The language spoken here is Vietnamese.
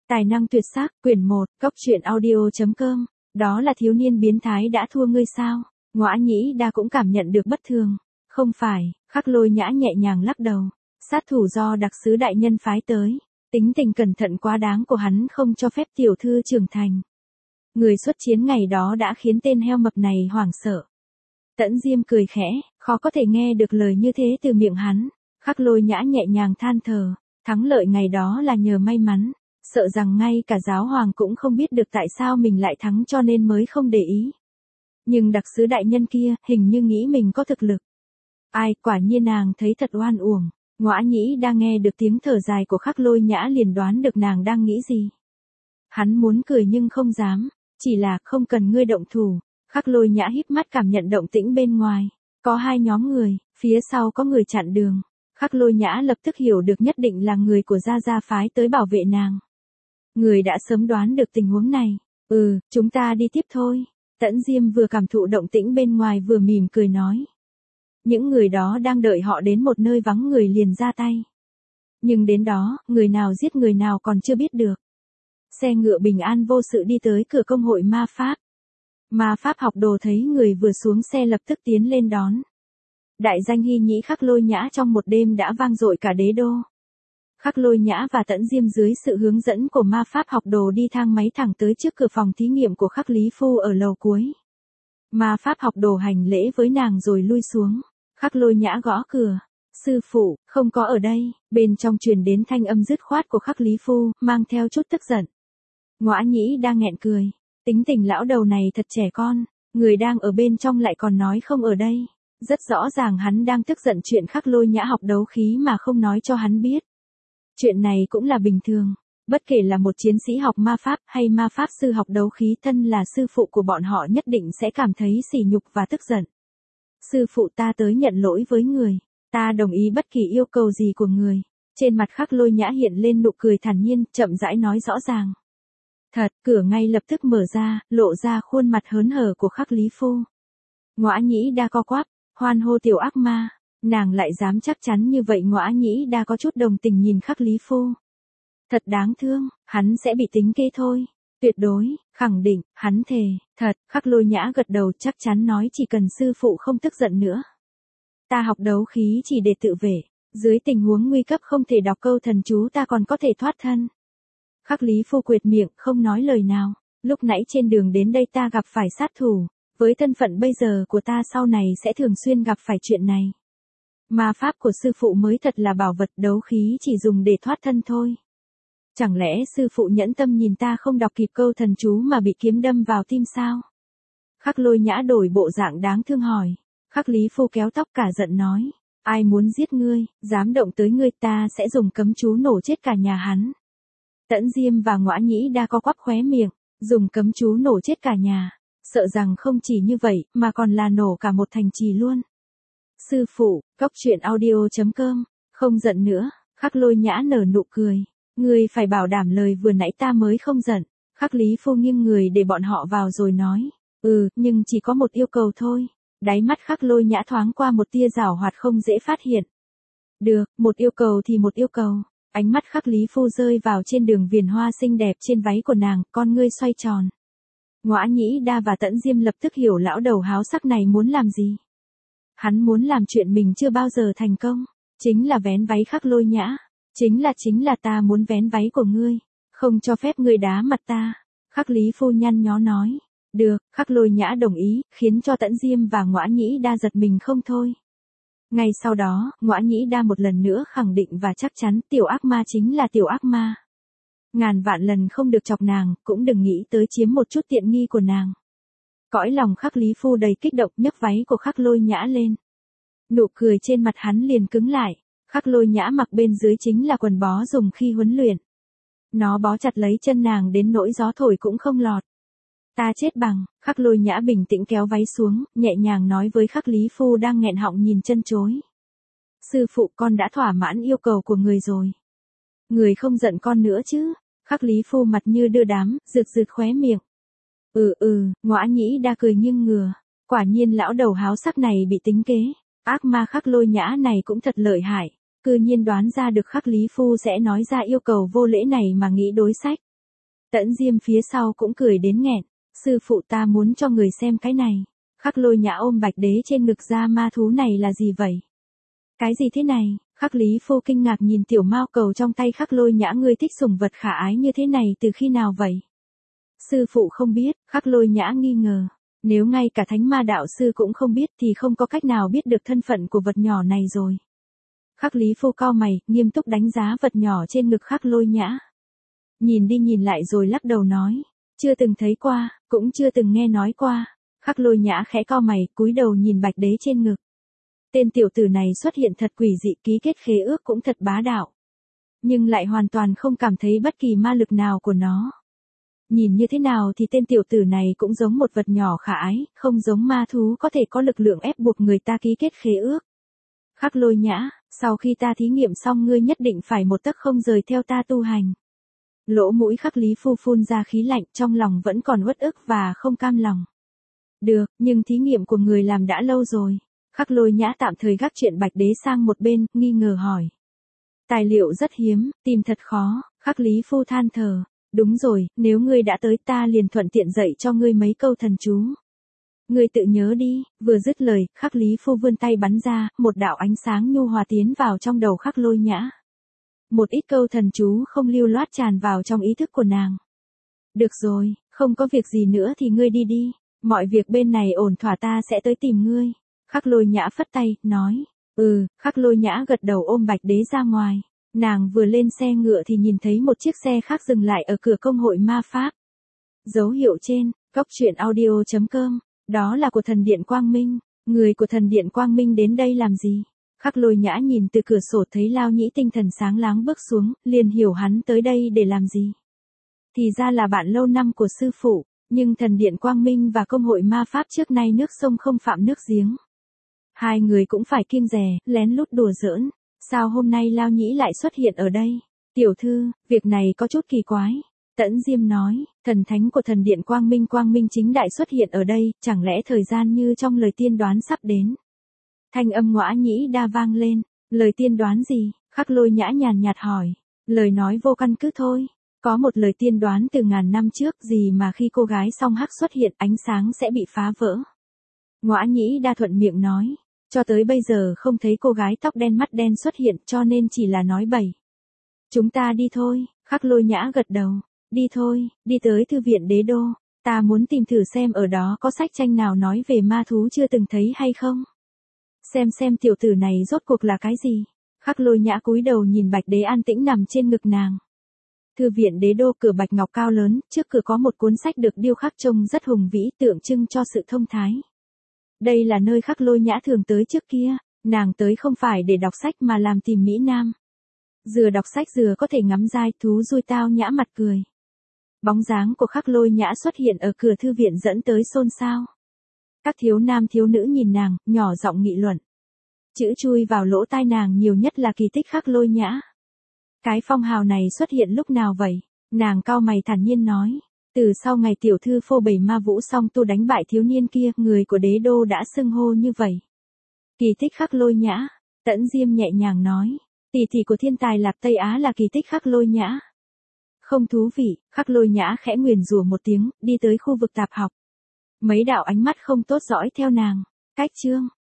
Tài năng tuyệt sắc, quyển 1, cốc truyện audio.com. Đó là thiếu niên biến thái đã thua ngươi sao? Ngõa Nhĩ Đa cũng cảm nhận được bất thường. Không phải, Khắc Lôi Nhã nhẹ nhàng lắc đầu. Sát thủ do đặc sứ đại nhân phái tới. Tính tình cẩn thận quá đáng của hắn không cho phép tiểu thư trưởng thành. Người xuất chiến ngày đó đã khiến tên heo mập này hoảng sợ. Tẫn Diêm cười khẽ, khó có thể nghe được lời như thế từ miệng hắn. Khắc Lôi Nhã nhẹ nhàng than thở. Thắng lợi ngày đó là nhờ may mắn. Sợ rằng ngay cả giáo hoàng cũng không biết được tại sao mình lại thắng cho nên mới không để ý. Nhưng đặc sứ đại nhân kia hình như nghĩ mình có thực lực. Ai, quả nhiên nàng thấy thật oan uổng. Ngõa Nhĩ đang nghe được tiếng thở dài của Khắc Lôi Nhã liền đoán được nàng đang nghĩ gì. Hắn muốn cười nhưng không dám, chỉ là không cần ngươi động thủ. Khắc Lôi Nhã híp mắt cảm nhận động tĩnh bên ngoài. Có hai nhóm người, phía sau có người chặn đường. Khắc Lôi Nhã lập tức hiểu được nhất định là người của Gia Gia phái tới bảo vệ nàng. Người đã sớm đoán được tình huống này. Chúng ta đi tiếp thôi. Tẫn Diêm vừa cảm thụ động tĩnh bên ngoài vừa mỉm cười nói. Những người đó đang đợi họ đến một nơi vắng người liền ra tay. Nhưng đến đó, người nào giết người nào còn chưa biết được. Xe ngựa bình an vô sự đi tới cửa công hội ma pháp. Ma pháp học đồ thấy người vừa xuống xe lập tức tiến lên đón. Đại danh hy nhĩ Khắc Lôi Nhã trong một đêm đã vang dội cả đế đô. Khắc Lôi Nhã và Tẫn Diêm dưới sự hướng dẫn của ma pháp học đồ đi thang máy thẳng tới trước cửa phòng thí nghiệm của Khắc Lý Phu ở lầu cuối. Ma pháp học đồ hành lễ với nàng rồi lui xuống. Khắc Lôi Nhã gõ cửa. Sư phụ, không có ở đây. Bên trong truyền đến thanh âm dứt khoát của Khắc Lý Phu, mang theo chút tức giận. Ngõa Nhĩ đang nghẹn cười. Tính tình lão đầu này thật trẻ con. Người đang ở bên trong lại còn nói không ở đây. Rất rõ ràng hắn đang tức giận chuyện Khắc Lôi Nhã học đấu khí mà không nói cho hắn biết. Chuyện này cũng là bình thường. Bất kể là một chiến sĩ học ma pháp hay ma pháp sư học đấu khí, thân là sư phụ của bọn họ nhất định sẽ cảm thấy sỉ nhục và tức giận. Sư phụ, ta tới nhận lỗi với người. Ta đồng ý bất kỳ yêu cầu gì của người. Trên mặt Khắc Lôi Nhã hiện lên nụ cười thản nhiên, chậm rãi nói rõ ràng. Thật, cửa ngay lập tức mở ra, lộ ra khuôn mặt hớn hở của Khắc Lý Phu. Ngõa Nhĩ Đa co quắp, hoan hô tiểu ác ma. Nàng lại dám chắc chắn như vậy. Ngõa Nhĩ Đa có chút đồng tình nhìn Khắc Lý Phu. Thật đáng thương, hắn sẽ bị tính kế thôi. Tuyệt đối, khẳng định, hắn thề. Thật, Khắc Lôi Nhã gật đầu chắc chắn nói chỉ cần sư phụ không tức giận nữa. Ta học đấu khí chỉ để tự vệ. Dưới tình huống nguy cấp không thể đọc câu thần chú ta còn có thể thoát thân. Khắc Lý Phu quệt miệng không nói lời nào. Lúc nãy trên đường đến đây ta gặp phải sát thủ. Với thân phận bây giờ của ta sau này sẽ thường xuyên gặp phải chuyện này. Ma pháp của sư phụ mới thật là bảo vật, đấu khí chỉ dùng để thoát thân thôi. Chẳng lẽ sư phụ nhẫn tâm nhìn ta không đọc kịp câu thần chú mà bị kiếm đâm vào tim sao? Khắc Lôi Nhã đổi bộ dạng đáng thương hỏi. Khắc Lý Phu kéo tóc cả giận nói. Ai muốn giết ngươi, dám động tới ngươi ta sẽ dùng cấm chú nổ chết cả nhà hắn. Tẫn Diêm và Ngõa Nhĩ Đa co quắp khóe miệng, dùng cấm chú nổ chết cả nhà. Sợ rằng không chỉ như vậy mà còn là nổ cả một thành trì luôn. Sư phụ, cốc truyện audio.com, không giận nữa. Khắc Lôi Nhã nở nụ cười. Ngươi phải bảo đảm lời vừa nãy ta mới không giận. Khắc Lý Phu nghiêng người để bọn họ vào rồi nói. Nhưng chỉ có một yêu cầu thôi. Đáy mắt Khắc Lôi Nhã thoáng qua một tia giảo hoạt không dễ phát hiện. Được, một yêu cầu thì một yêu cầu. Ánh mắt Khắc Lý Phu rơi vào trên đường viền hoa xinh đẹp trên váy của nàng, con ngươi xoay tròn. Ngõa Nhĩ Đa và Tẫn Diêm lập tức hiểu lão đầu háo sắc này muốn làm gì. Hắn muốn làm chuyện mình chưa bao giờ thành công. Chính là vén váy Khắc Lôi Nhã. Chính là ta muốn vén váy của ngươi. Không cho phép ngươi đá mặt ta. Khắc Lý Phu nhăn nhó nói. Được, Khắc Lôi Nhã đồng ý, khiến cho Tẫn Diêm và Ngõa Nhĩ Đa giật mình không thôi. Ngay sau đó, Ngõa Nhĩ Đa một lần nữa khẳng định và chắc chắn tiểu ác ma chính là tiểu ác ma. Ngàn vạn lần không được chọc nàng, cũng đừng nghĩ tới chiếm một chút tiện nghi của nàng. Cõi lòng Khắc Lý Phu đầy kích động nhấc váy của Khắc Lôi Nhã lên. Nụ cười trên mặt hắn liền cứng lại. Khắc Lôi Nhã mặc bên dưới chính là quần bó dùng khi huấn luyện. Nó bó chặt lấy chân nàng đến nỗi gió thổi cũng không lọt. Ta chết bằng. Khắc Lôi Nhã bình tĩnh kéo váy xuống, nhẹ nhàng nói với Khắc Lý Phu đang nghẹn họng nhìn chân chối. Sư phụ, con đã thỏa mãn yêu cầu của người rồi. Người không giận con nữa chứ? Khắc Lý Phu mặt như đưa đám, rực khóe miệng. Ngõa Nhĩ Đa cười nghiêng ngửa. Quả nhiên lão đầu háo sắc này bị tính kế. Ác ma Khắc Lôi Nhã này cũng thật lợi hại. Cư nhiên đoán ra được Khắc Lý Phu sẽ nói ra yêu cầu vô lễ này mà nghĩ đối sách. Tẫn Diêm phía sau cũng cười đến nghẹn. Sư phụ ta muốn cho người xem cái này. Khắc Lôi Nhã ôm Bạch Đế trên ngực ra, ma thú này là gì vậy? Cái gì thế này? Khắc Lý Phu kinh ngạc nhìn tiểu mao cầu trong tay Khắc Lôi Nhã, ngươi thích sủng vật khả ái như thế này từ khi nào vậy? Sư phụ không biết, Khắc Lôi Nhã nghi ngờ. Nếu ngay cả Thánh Ma đạo sư cũng không biết thì không có cách nào biết được thân phận của vật nhỏ này rồi. Khắc Lý Phu cau mày, nghiêm túc đánh giá vật nhỏ trên ngực Khắc Lôi Nhã. Nhìn đi nhìn lại rồi lắc đầu nói, chưa từng thấy qua, cũng chưa từng nghe nói qua. Khắc Lôi Nhã khẽ cau mày, cúi đầu nhìn Bạch Đế trên ngực. Tên tiểu tử này xuất hiện thật quỷ dị, ký kết khế ước cũng thật bá đạo. Nhưng lại hoàn toàn không cảm thấy bất kỳ ma lực nào của nó. Nhìn như thế nào thì tên tiểu tử này cũng giống một vật nhỏ khả ái, không giống ma thú có thể có lực lượng ép buộc người ta ký kết khế ước. Khắc Lôi Nhã, sau khi ta thí nghiệm xong ngươi nhất định phải một tấc không rời theo ta tu hành. Lỗ mũi Khắc Lý Phu phun ra khí lạnh, trong lòng vẫn còn uất ức và không cam lòng. Được, nhưng thí nghiệm của người làm đã lâu rồi. Khắc Lôi Nhã tạm thời gác chuyện Bạch Đế sang một bên, nghi ngờ hỏi. Tài liệu rất hiếm, tìm thật khó. Khắc Lý Phu than thở. Đúng rồi, nếu ngươi đã tới ta liền thuận tiện dạy cho ngươi mấy câu thần chú. Ngươi tự nhớ đi. Vừa dứt lời, Khắc Lý Phu vươn tay bắn ra, một đạo ánh sáng nhu hòa tiến vào trong đầu Khắc Lôi Nhã. Một ít câu thần chú không lưu loát tràn vào trong ý thức của nàng. Được rồi, không có việc gì nữa thì ngươi đi đi. Mọi việc bên này ổn thỏa, ta sẽ tới tìm ngươi. Khắc Lôi Nhã phất tay, nói. Khắc Lôi Nhã gật đầu ôm Bạch Đế ra ngoài. Nàng vừa lên xe ngựa thì nhìn thấy một chiếc xe khác dừng lại ở cửa công hội ma pháp. Dấu hiệu trên, goctruyện.audio.com. Đó là của thần điện Quang Minh. Người của thần điện Quang Minh đến đây làm gì? Khắc Lôi Nhã nhìn từ cửa sổ thấy Lao Nhĩ tinh thần sáng láng bước xuống, liền hiểu hắn tới đây để làm gì. Thì ra là bạn lâu năm của sư phụ, nhưng thần điện Quang Minh và công hội ma pháp trước nay nước sông không phạm nước giếng. Hai người cũng phải kiêng dè, lén lút đùa giỡn. Sao hôm nay Lao Nhĩ lại xuất hiện ở đây? Tiểu thư, việc này có chút kỳ quái. Tẫn Diêm nói, thần thánh của thần điện Quang Minh chính đại xuất hiện ở đây, chẳng lẽ thời gian như trong lời tiên đoán sắp đến. Thanh âm Ngõa Nhĩ Đa vang lên, lời tiên đoán gì? Khắc Lôi Nhã nhàn nhạt hỏi, lời nói vô căn cứ thôi. Có một lời tiên đoán từ ngàn năm trước gì mà khi cô gái song hắc xuất hiện ánh sáng sẽ bị phá vỡ. Ngõa Nhĩ Đa thuận miệng nói, cho tới bây giờ không thấy cô gái tóc đen mắt đen xuất hiện cho nên chỉ là nói bậy. Chúng ta đi thôi. Khắc Lôi Nhã gật đầu, đi thôi, đi tới thư viện Đế Đô. Ta muốn tìm thử xem ở đó có sách tranh nào nói về ma thú chưa từng thấy hay không. Xem tiểu tử này rốt cuộc là cái gì. Khắc Lôi Nhã cúi đầu nhìn Bạch Đế an tĩnh nằm trên ngực nàng. Thư viện Đế Đô, cửa bạch ngọc cao lớn, trước cửa có một cuốn sách được điêu khắc trông rất hùng vĩ, tượng trưng cho sự thông thái. Đây là nơi Khắc Lôi Nhã thường tới trước kia, nàng tới không phải để đọc sách mà làm tìm mỹ nam. Dừa đọc sách dừa có thể ngắm giai thú dui tao nhã mặt cười. Bóng dáng của Khắc Lôi Nhã xuất hiện ở cửa thư viện dẫn tới xôn xao. Các thiếu nam thiếu nữ nhìn nàng, nhỏ giọng nghị luận. Chữ chui vào lỗ tai nàng nhiều nhất là kỳ tích Khắc Lôi Nhã. Cái phong hào này xuất hiện lúc nào vậy? Nàng cau mày thản nhiên nói. Từ sau ngày tiểu thư phô bày ma vũ song tu đánh bại thiếu niên kia, người của Đế Đô đã xưng hô như vậy. Kỳ tích Khắc Lôi Nhã. Tẫn Diêm nhẹ nhàng nói. Tỷ tỷ của thiên tài Lạc Tây Á là kỳ tích Khắc Lôi Nhã. Không thú vị. Khắc Lôi Nhã khẽ nguyền rủa một tiếng, đi tới khu vực tạp học. Mấy đạo ánh mắt không tốt dõi theo nàng. Cách chương.